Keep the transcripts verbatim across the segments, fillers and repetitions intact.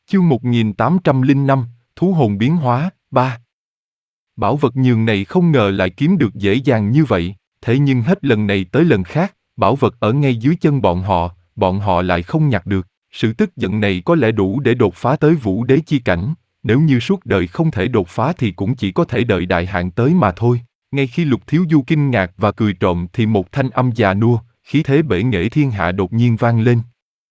Chương một nghìn tám trăm lẻ năm, Thú hồn biến hóa, ba. Bảo vật nhường này không ngờ lại kiếm được dễ dàng như vậy, thế nhưng hết lần này tới lần khác, bảo vật ở ngay dưới chân bọn họ, bọn họ lại không nhặt được. Sự tức giận này có lẽ đủ để đột phá tới vũ đế chi cảnh, nếu như suốt đời không thể đột phá thì cũng chỉ có thể đợi đại hạn tới mà thôi. Ngay khi Lục Thiếu Du kinh ngạc và cười trộm thì một thanh âm già nua, khí thế bể nghệ thiên hạ đột nhiên vang lên.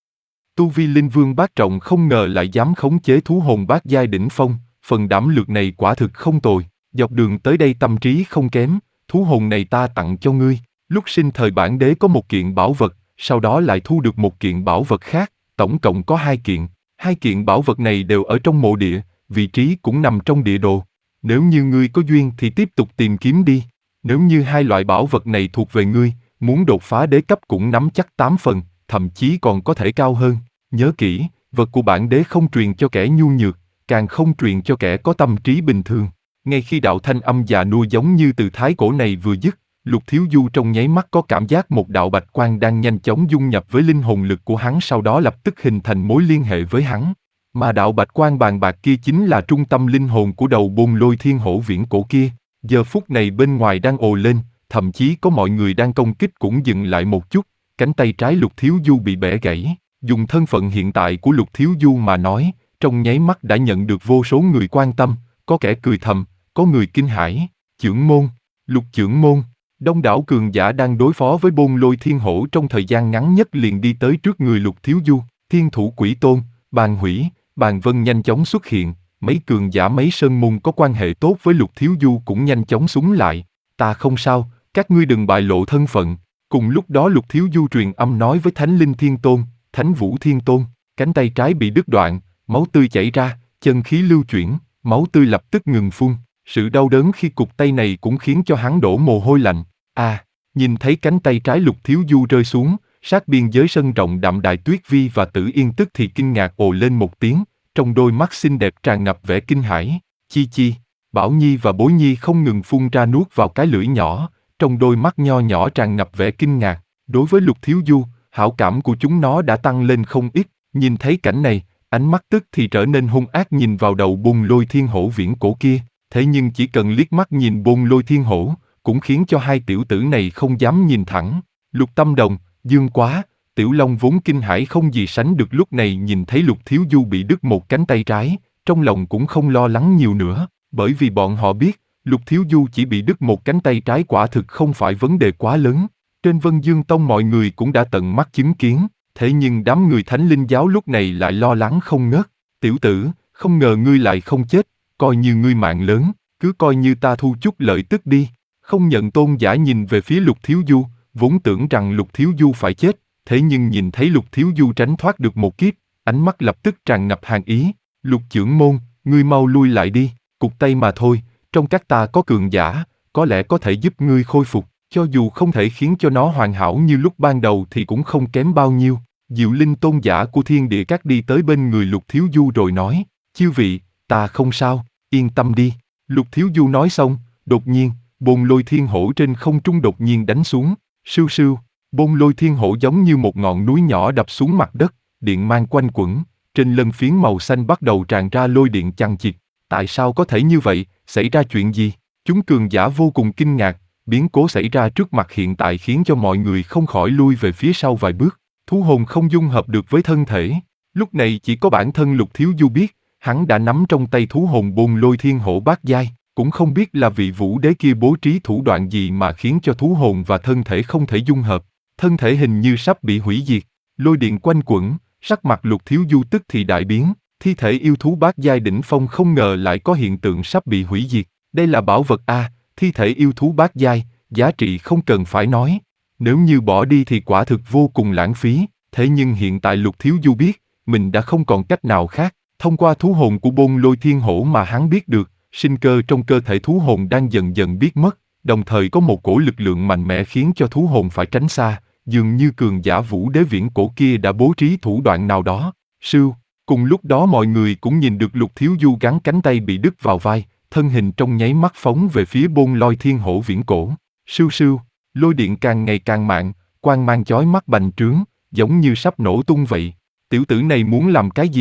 Tu vi linh vương bát trọng không ngờ lại dám khống chế thú hồn bát giai đỉnh phong, phần đảm lược này quả thực không tồi. Dọc đường tới đây tâm trí không kém, thú hồn này ta tặng cho ngươi. Lúc sinh thời bản đế có một kiện bảo vật, sau đó lại thu được một kiện bảo vật khác, tổng cộng có hai kiện. Hai kiện bảo vật này đều ở trong mộ địa, vị trí cũng nằm trong địa đồ. Nếu như ngươi có duyên thì tiếp tục tìm kiếm đi. Nếu như hai loại bảo vật này thuộc về ngươi, muốn đột phá đế cấp cũng nắm chắc tám phần, thậm chí còn có thể cao hơn. Nhớ kỹ, vật của bản đế không truyền cho kẻ nhu nhược, càng không truyền cho kẻ có tâm trí bình thường. Ngay khi đạo thanh âm già nua giống như từ thái cổ này vừa dứt, Lục Thiếu Du trong nháy mắt có cảm giác một đạo bạch quang đang nhanh chóng dung nhập với linh hồn lực của hắn, sau đó lập tức hình thành mối liên hệ với hắn. Mà đạo bạch quang bàn bạc kia chính là trung tâm linh hồn của đầu Bôn Lôi Thiên Hổ viễn cổ kia. Giờ phút này bên ngoài đang ồ lên, thậm chí có mọi người đang công kích cũng dừng lại một chút. Cánh tay trái Lục Thiếu Du bị bẻ gãy. Dùng thân phận hiện tại của Lục Thiếu Du mà nói, trong nháy mắt đã nhận được vô số người quan tâm, có kẻ cười thầm, có người kinh hãi. Chưởng môn, Lục chưởng môn, đông đảo cường giả đang đối phó với Bôn Lôi Thiên Hổ trong thời gian ngắn nhất liền đi tới trước người Lục Thiếu Du. Thiên Thủ Quỷ Tôn, Bàn Hủy, Bàn Vân nhanh chóng xuất hiện, mấy cường giả mấy sơn môn có quan hệ tốt với Lục Thiếu Du cũng nhanh chóng súng lại. Ta không sao, các ngươi đừng bại lộ thân phận. Cùng lúc đó Lục Thiếu Du truyền âm nói với Thánh Linh Thiên Tôn, Thánh Vũ Thiên Tôn, cánh tay trái bị đứt đoạn, máu tươi chảy ra, chân khí lưu chuyển, máu tươi lập tức ngừng phun. Sự đau đớn khi cụt tay này cũng khiến cho hắn đổ mồ hôi lạnh. À, nhìn thấy cánh tay trái Lục Thiếu Du rơi xuống, sát biên giới sân rộng đậm Đại Tuyết Vi và Tử Yên tức thì kinh ngạc ồ lên một tiếng, trong đôi mắt xinh đẹp tràn ngập vẻ kinh hãi. Chi chi, Bảo Nhi và Bối Nhi không ngừng phun ra nuốt vào cái lưỡi nhỏ, trong đôi mắt nho nhỏ tràn ngập vẻ kinh ngạc. Đối với Lục Thiếu Du, hảo cảm của chúng nó đã tăng lên không ít. Nhìn thấy cảnh này, ánh mắt tức thì trở nên hung ác nhìn vào đầu Bôn Lôi Thiên Hổ viễn cổ kia. Thế nhưng chỉ cần liếc mắt nhìn Bôn Lôi Thiên Hổ, cũng khiến cho hai tiểu tử này không dám nhìn thẳng. Lục Tâm Đồng, Dương Quá, Tiểu Long vốn kinh hãi không gì sánh được lúc này nhìn thấy Lục Thiếu Du bị đứt một cánh tay trái, trong lòng cũng không lo lắng nhiều nữa, bởi vì bọn họ biết, Lục Thiếu Du chỉ bị đứt một cánh tay trái quả thực không phải vấn đề quá lớn. Trên Vân Dương Tông mọi người cũng đã tận mắt chứng kiến, thế nhưng đám người Thánh Linh Giáo lúc này lại lo lắng không ngớt. Tiểu tử, không ngờ ngươi lại không chết, coi như ngươi mạng lớn, cứ coi như ta thu chút lợi tức đi. Không nhận tôn giả nhìn về phía Lục Thiếu Du, vốn tưởng rằng Lục Thiếu Du phải chết, thế nhưng nhìn thấy Lục Thiếu Du tránh thoát được một kiếp, ánh mắt lập tức tràn ngập hàn ý. Lục chưởng môn, ngươi mau lui lại đi, cụt tay mà thôi, trong các ta có cường giả, có lẽ có thể giúp ngươi khôi phục, cho dù không thể khiến cho nó hoàn hảo như lúc ban đầu thì cũng không kém bao nhiêu. Diệu Linh tôn giả của Thiên Địa Các đi tới bên người Lục Thiếu Du rồi nói, chư vị, ta không sao, yên tâm đi. Lục Thiếu Du nói xong, đột nhiên, Bôn Lôi Thiên Hổ trên không trung đột nhiên đánh xuống, sưu sưu, Bôn Lôi Thiên Hổ giống như một ngọn núi nhỏ đập xuống mặt đất, điện mang quanh quẩn, trên lân phiến màu xanh bắt đầu tràn ra lôi điện chằng chịt. Tại sao có thể như vậy, xảy ra chuyện gì? Chúng cường giả vô cùng kinh ngạc, biến cố xảy ra trước mặt hiện tại khiến cho mọi người không khỏi lui về phía sau vài bước. Thú hồn không dung hợp được với thân thể, lúc này chỉ có bản thân Lục Thiếu Du biết, hắn đã nắm trong tay thú hồn Bôn Lôi Thiên Hổ bát giai, cũng không biết là vị vũ đế kia bố trí thủ đoạn gì mà khiến cho thú hồn và thân thể không thể dung hợp, thân thể hình như sắp bị hủy diệt. Lôi điện quanh quẩn, sắc mặt Lục Thiếu Du tức thì đại biến, thi thể yêu thú bát giai đỉnh phong không ngờ lại có hiện tượng sắp bị hủy diệt. Đây là bảo vật a, thi thể yêu thú bát giai, giá trị không cần phải nói. Nếu như bỏ đi thì quả thực vô cùng lãng phí, thế nhưng hiện tại Lục Thiếu Du biết, mình đã không còn cách nào khác. Thông qua thú hồn của Bôn Lôi Thiên Hổ mà hắn biết được, sinh cơ trong cơ thể thú hồn đang dần dần biết mất, đồng thời có một cổ lực lượng mạnh mẽ khiến cho thú hồn phải tránh xa, dường như cường giả vũ đế viễn cổ kia đã bố trí thủ đoạn nào đó. Sưu, cùng lúc đó mọi người cũng nhìn được Lục Thiếu Du gắn cánh tay bị đứt vào vai, thân hình trong nháy mắt phóng về phía Bôn Lôi Thiên Hổ viễn cổ. Sưu sưu, lôi điện càng ngày càng mạnh, quang mang chói mắt bành trướng, giống như sắp nổ tung vậy. Tiểu tử này muốn làm cái gì?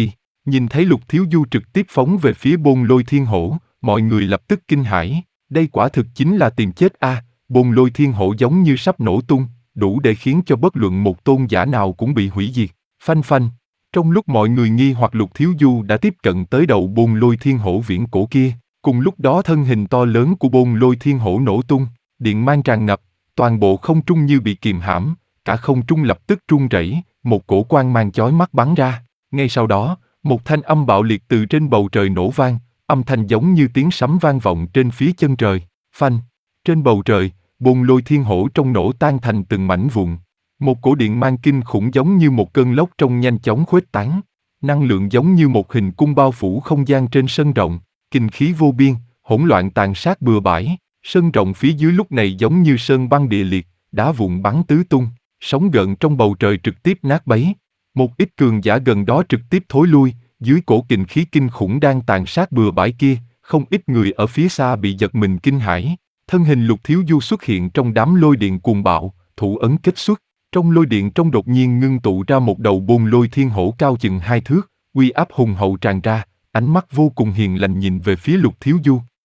Nhìn thấy Lục Thiếu Du trực tiếp phóng về phía Bôn Lôi Thiên Hổ, mọi người lập tức kinh hãi. Đây quả thực chính là tìm chết a! À, Bôn Lôi Thiên Hổ giống như sắp nổ tung, đủ để khiến cho bất luận một tôn giả nào cũng bị hủy diệt. Phanh phanh. Trong lúc mọi người nghi hoặc Lục Thiếu Du đã tiếp cận tới đầu Bôn Lôi Thiên Hổ viễn cổ kia, cùng lúc đó thân hình to lớn của Bôn Lôi Thiên Hổ nổ tung, điện mang tràn ngập, toàn bộ không trung như bị kìm hãm, cả không trung lập tức rung rẩy, một cổ quang mang chói mắt bắn ra. Ngay sau đó, một thanh âm bạo liệt từ trên bầu trời nổ vang, âm thanh giống như tiếng sấm vang vọng trên phía chân trời. Phanh. Trên bầu trời, Bôn Lôi Thiên Hổ trong nổ tan thành từng mảnh vụn. Một cổ điện mang kinh khủng giống như một cơn lốc trong nhanh chóng khuếch tán. Năng lượng giống như một hình cung bao phủ không gian trên sân rộng, kinh khí vô biên, hỗn loạn tàn sát bừa bãi. Sân rộng phía dưới lúc này giống như sơn băng địa liệt, đá vụn bắn tứ tung, sóng gợn trong bầu trời trực tiếp nát bấy. Một ít cường giả gần đó trực tiếp thối lui, dưới cổ kình khí kinh khủng đang tàn sát bừa bãi kia, không ít người ở phía xa bị giật mình kinh hãi. Thân hình Lục Thiếu Du xuất hiện trong đám lôi điện cuồng bạo, thủ ấn kết xuất. Trong lôi điện trong đột nhiên ngưng tụ ra một đầu Bôn Lôi Thiên Hổ cao chừng hai thước, uy áp hùng hậu tràn ra, ánh mắt vô cùng hiền lành nhìn về phía Lục Thiếu Du.